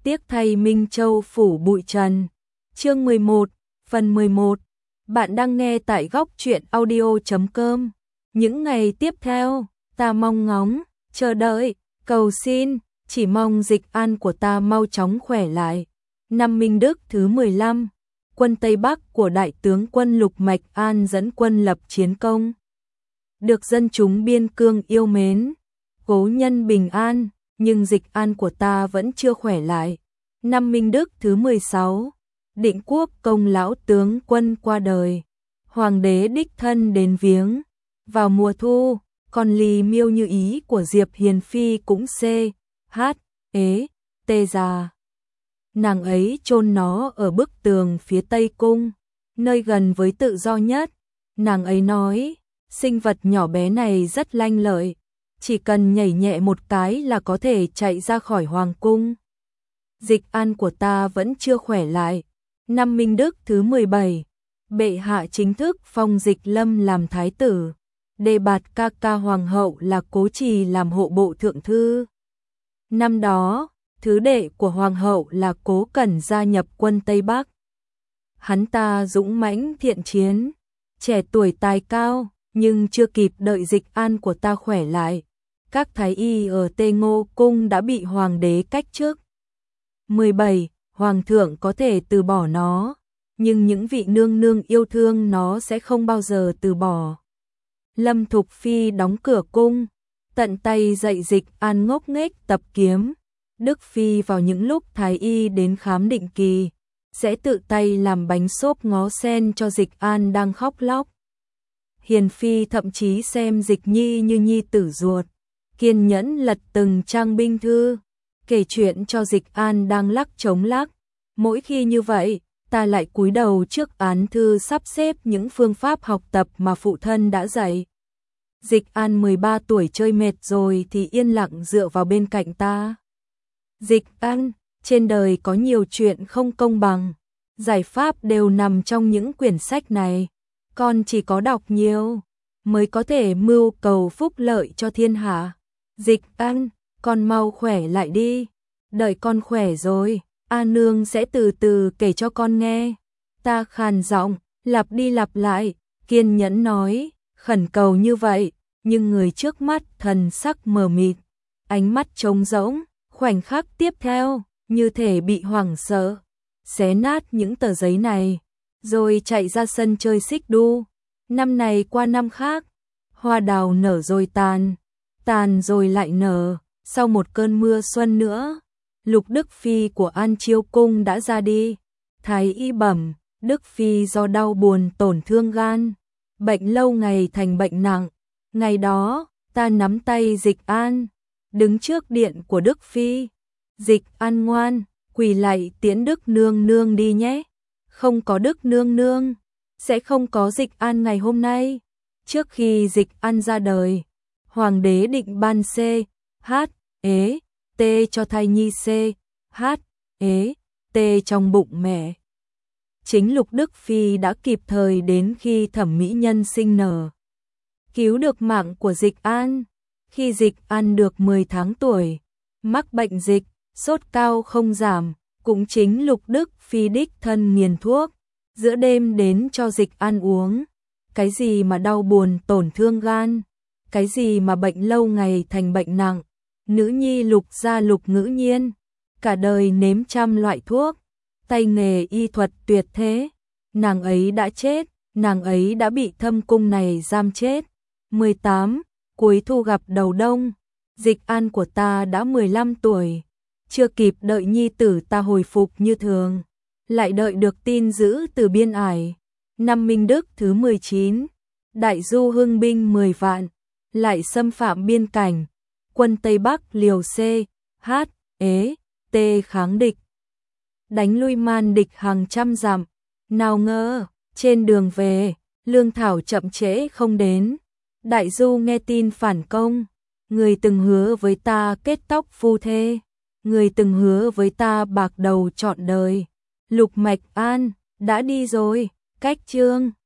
tiếc thay Minh Châu phủ bụi trần. Chương 11, phần 11. Bạn đang nghe tại góc truyện audio.com. Những ngày tiếp theo, ta mong ngóng, chờ đợi, cầu xin, chỉ mong Dịch An của ta mau chóng khỏe lại. Năm Minh Đức thứ 15, quân Tây Bắc của đại tướng quân Lục Mạch An dẫn quân lập chiến công. Được dân chúng biên cương yêu mến, cố nhân bình an, nhưng Dịch An của ta vẫn chưa khỏe lại. Năm Minh Đức thứ 16, Định Quốc công lão tướng quân qua đời, hoàng đế đích thân đến viếng. Vào mùa thu, con lì miêu như ý của Diệp Hiền Phi cũng tê già. Nàng ấy chôn nó ở bức tường phía Tây Cung, nơi gần với tự do nhất. Nàng ấy nói, sinh vật nhỏ bé này rất lanh lợi, chỉ cần nhảy nhẹ một cái là có thể chạy ra khỏi hoàng cung. Dịch An của ta vẫn chưa khỏe lại. Năm Minh Đức thứ 17, bệ hạ chính thức phong Dịch Lâm làm thái tử, đề bạt ca ca hoàng hậu là Cố Trì làm hộ bộ thượng thư. Năm đó, thứ đệ của hoàng hậu là Cố Cẩn gia nhập quân Tây Bắc. Hắn ta dũng mãnh thiện chiến, trẻ tuổi tài cao, nhưng chưa kịp đợi Dịch An của ta khỏe lại, các thái y ở Tê Ngô cung đã bị hoàng đế cách chức. 17. Hoàng thượng có thể từ bỏ nó, nhưng những vị nương nương yêu thương nó sẽ không bao giờ từ bỏ. Lâm Thục Phi đóng cửa cung, tận tay dạy Dịch An ngốc nghếch tập kiếm. Đức Phi vào những lúc thái y đến khám định kỳ, sẽ tự tay làm bánh xốp ngó sen cho Dịch An đang khóc lóc. Hiền Phi thậm chí xem Dịch Nhi như nhi tử ruột, kiên nhẫn lật từng trang binh thư, kể chuyện cho Dịch An đang lắc chống lắc. Mỗi khi như vậy, ta lại cúi đầu trước án thư sắp xếp những phương pháp học tập mà phụ thân đã dạy. Dịch An 13 tuổi chơi mệt rồi thì yên lặng dựa vào bên cạnh ta. Dịch An, trên đời có nhiều chuyện không công bằng, giải pháp đều nằm trong những quyển sách này. Con chỉ có đọc nhiều mới có thể mưu cầu phúc lợi cho thiên hạ. Dịch An, con mau khỏe lại đi. Đợi con khỏe rồi, A Nương sẽ từ từ kể cho con nghe. Ta khàn giọng, lặp đi lặp lại, kiên nhẫn nói, khẩn cầu như vậy, nhưng người trước mắt thần sắc mờ mịt, ánh mắt trống rỗng. Khoảnh khắc tiếp theo, như thể bị hoảng sợ, xé nát những tờ giấy này, rồi chạy ra sân chơi xích đu. Năm này qua năm khác, hoa đào nở rồi tàn rồi lại nở. Sau một cơn mưa xuân nữa, Lục Đức Phi của An Chiêu Cung đã ra đi. Thái y bẩm, Đức Phi do đau buồn tổn thương gan, bệnh lâu ngày thành bệnh nặng. Ngày đó, ta nắm tay Dịch An, đứng trước điện của Đức Phi. Dịch An ngoan, quỳ lạy tiễn Đức nương nương đi nhé. Không có Đức nương nương, sẽ không có Dịch An ngày hôm nay. Trước khi Dịch An ra đời, hoàng đế định ban T cho thai nhi T trong bụng mẹ. Chính Lục Đức Phi đã kịp thời đến khi thẩm mỹ nhân sinh nở, cứu được mạng của Dịch An. Khi Dịch An được 10 tháng tuổi, mắc bệnh dịch, sốt cao không giảm, cũng chính Lục Đức Phi đích thân nghiền thuốc giữa đêm đến cho Dịch An uống. Cái gì mà đau buồn tổn thương gan, cái gì mà bệnh lâu ngày thành bệnh nặng. Nữ nhi Lục gia Lục Ngữ Nhiên, cả đời nếm trăm loại thuốc, tay nghề y thuật tuyệt thế. Nàng ấy đã chết, nàng ấy đã bị thâm cung này giam chết. 18. Cuối thu gặp đầu đông, Dịch An của ta đã 15 tuổi, chưa kịp đợi nhi tử ta hồi phục như thường, lại đợi được tin dữ từ biên ải. Năm Minh Đức thứ 19, đại du hưng binh 10 vạn, lại xâm phạm biên cảnh, quân Tây Bắc liều kháng địch, đánh lui man địch hàng trăm dặm. Nào ngờ, trên đường về, lương thảo chậm trễ không đến. Đại du nghe tin phản công, người từng hứa với ta kết tóc phu thê, người từng hứa với ta bạc đầu trọn đời, Lục Mạch An đã đi rồi. Cách chương